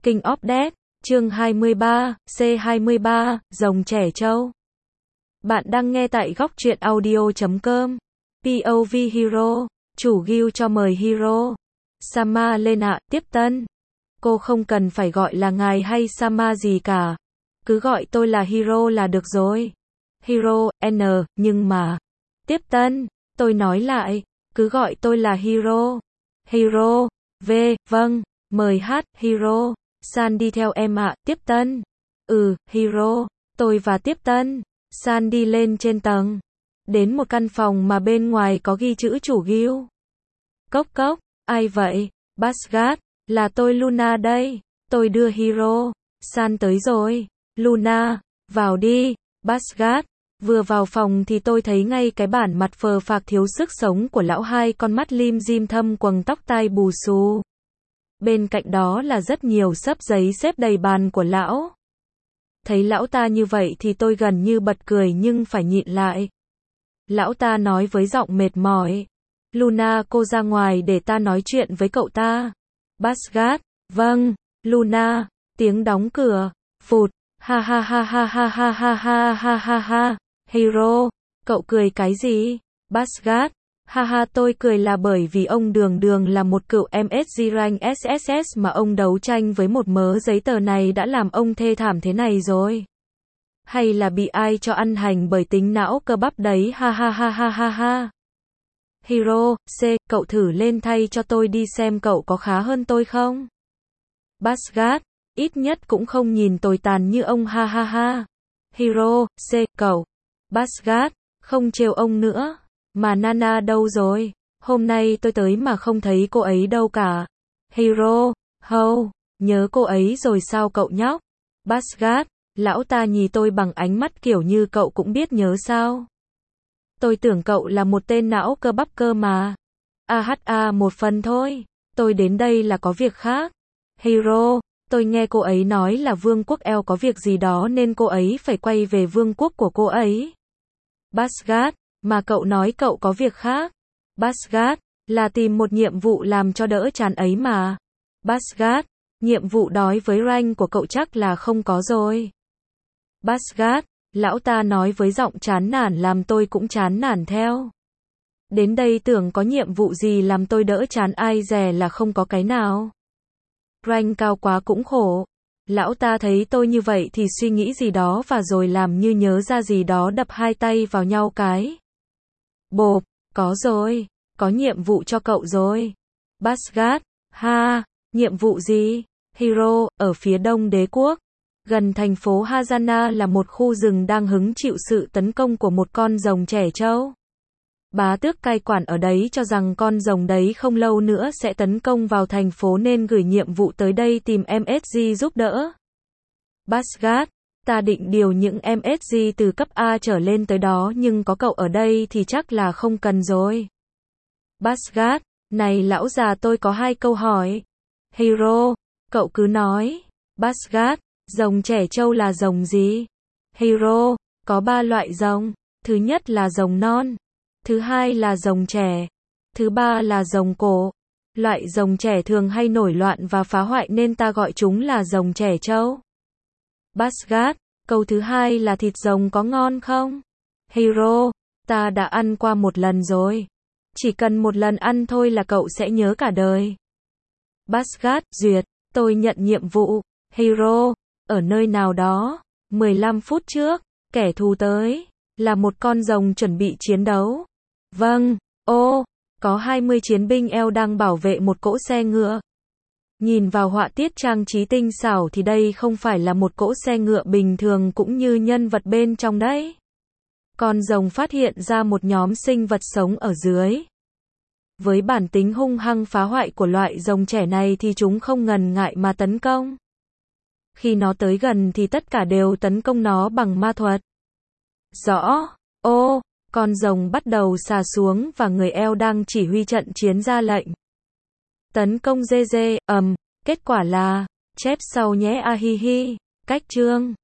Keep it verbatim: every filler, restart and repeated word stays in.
King of Death, chương hai mươi ba, C hai mươi ba, Rồng Trẻ Trâu. Bạn đang nghe tại góc truyện audio chấm com. pê ô vê Hero, chủ guild cho mời Hero. Sama lên ạ, tiếp tân. Cô không cần phải gọi là ngài hay Sama gì cả. Cứ gọi tôi là Hero là được rồi. Hero, N, nhưng mà. Tiếp tân, tôi nói lại, cứ gọi tôi là Hero. Hero, V, vâng, mời hát, Hero. San đi theo em ạ, tiếp tân. Ừ, Hero, tôi và tiếp tân. San đi lên trên tầng. Đến một căn phòng mà bên ngoài có ghi chữ chủ guild. Cốc cốc, ai vậy? Basgat, là tôi Luna đây. Tôi đưa Hero. San tới rồi. Luna, vào đi. Basgat, vừa vào phòng thì tôi thấy ngay cái bản mặt phờ phạc thiếu sức sống của lão hai con mắt lim dim thâm quầng tóc tai bù xù. Bên cạnh đó là rất nhiều xấp giấy xếp đầy bàn của lão. Thấy lão ta như vậy thì tôi gần như bật cười nhưng phải nhịn lại. Lão ta nói với giọng mệt mỏi. Luna, cô ra ngoài để ta nói chuyện với cậu ta. Basgat, vâng, Luna, tiếng đóng cửa, phụt, ha ha ha ha ha ha ha ha ha ha ha, Hero, cậu cười cái gì? Basgat, ha ha tôi cười là bởi vì ông Đường Đường là một cựu em ét giê rank ét ét ét mà ông đấu tranh với một mớ giấy tờ này đã làm ông thê thảm thế này rồi. Hay là bị ai cho ăn hành bởi tính não cơ bắp đấy ha ha ha ha ha ha. Hero, C, cậu thử lên thay cho tôi đi xem cậu có khá hơn tôi không? Basgat, ít nhất cũng không nhìn tồi tàn như ông ha ha ha. Hero, C, cậu. Basgat, không trêu ông nữa. Mà Nana đâu rồi? Hôm nay tôi tới mà không thấy cô ấy đâu cả. Hero, Hâu, nhớ cô ấy rồi sao cậu nhóc? Basgat, lão ta nhìn tôi bằng ánh mắt kiểu như cậu cũng biết nhớ sao? Tôi tưởng cậu là một tên não cơ bắp cơ mà. A hát a một phần thôi. Tôi đến đây là có việc khác. Hero, tôi nghe cô ấy nói là vương quốc eo có việc gì đó nên cô ấy phải quay về vương quốc của cô ấy. Basgat, mà cậu nói cậu có việc khác. Basgat, là tìm một nhiệm vụ làm cho đỡ chán ấy mà. Basgat, nhiệm vụ đói với rank của cậu chắc là không có rồi. Basgat, lão ta nói với giọng chán nản làm tôi cũng chán nản theo. Đến đây tưởng có nhiệm vụ gì làm tôi đỡ chán ai dè là không có cái nào. Rank cao quá cũng khổ. Lão ta thấy tôi như vậy thì suy nghĩ gì đó và rồi làm như nhớ ra gì đó đập hai tay vào nhau cái. Bộp, có rồi, có nhiệm vụ cho cậu rồi. Basgat, ha, nhiệm vụ gì? Hero, ở phía đông đế quốc, gần thành phố Hazana là một khu rừng đang hứng chịu sự tấn công của một con rồng trẻ trâu. Bá tước cai quản ở đấy cho rằng con rồng đấy không lâu nữa sẽ tấn công vào thành phố nên gửi nhiệm vụ tới đây tìm em ét giê giúp đỡ. Basgat, ta định điều những em ét giê từ cấp A trở lên tới đó nhưng có cậu ở đây thì chắc là không cần rồi. Basgat, này lão già tôi có hai câu hỏi. Hero, cậu cứ nói. Basgat, rồng trẻ trâu là rồng gì? Hero, có ba loại rồng. Thứ nhất là rồng non. Thứ hai là rồng trẻ. Thứ ba là rồng cổ. Loại rồng trẻ thường hay nổi loạn và phá hoại nên ta gọi chúng là rồng trẻ trâu. Basgat, câu thứ hai là thịt rồng có ngon không? Hero, ta đã ăn qua một lần rồi. Chỉ cần một lần ăn thôi là cậu sẽ nhớ cả đời. Basgat, duyệt, tôi nhận nhiệm vụ. Hero, ở nơi nào đó, mười lăm phút trước, kẻ thù tới, là một con rồng chuẩn bị chiến đấu. Vâng, ô, có hai mươi chiến binh eo đang bảo vệ một cỗ xe ngựa. Nhìn vào họa tiết trang trí tinh xảo thì đây không phải là một cỗ xe ngựa bình thường cũng như nhân vật bên trong đấy. Con rồng phát hiện ra một nhóm sinh vật sống ở dưới. Với bản tính hung hăng phá hoại của loại rồng trẻ này thì chúng không ngần ngại mà tấn công. Khi nó tới gần thì tất cả đều tấn công nó bằng ma thuật. Rõ, ô, con rồng bắt đầu xà xuống và người eo đang chỉ huy trận chiến ra lệnh. Tấn công dê dê, ầm, kết quả là, chép sau nhé a hi hi, cách chương.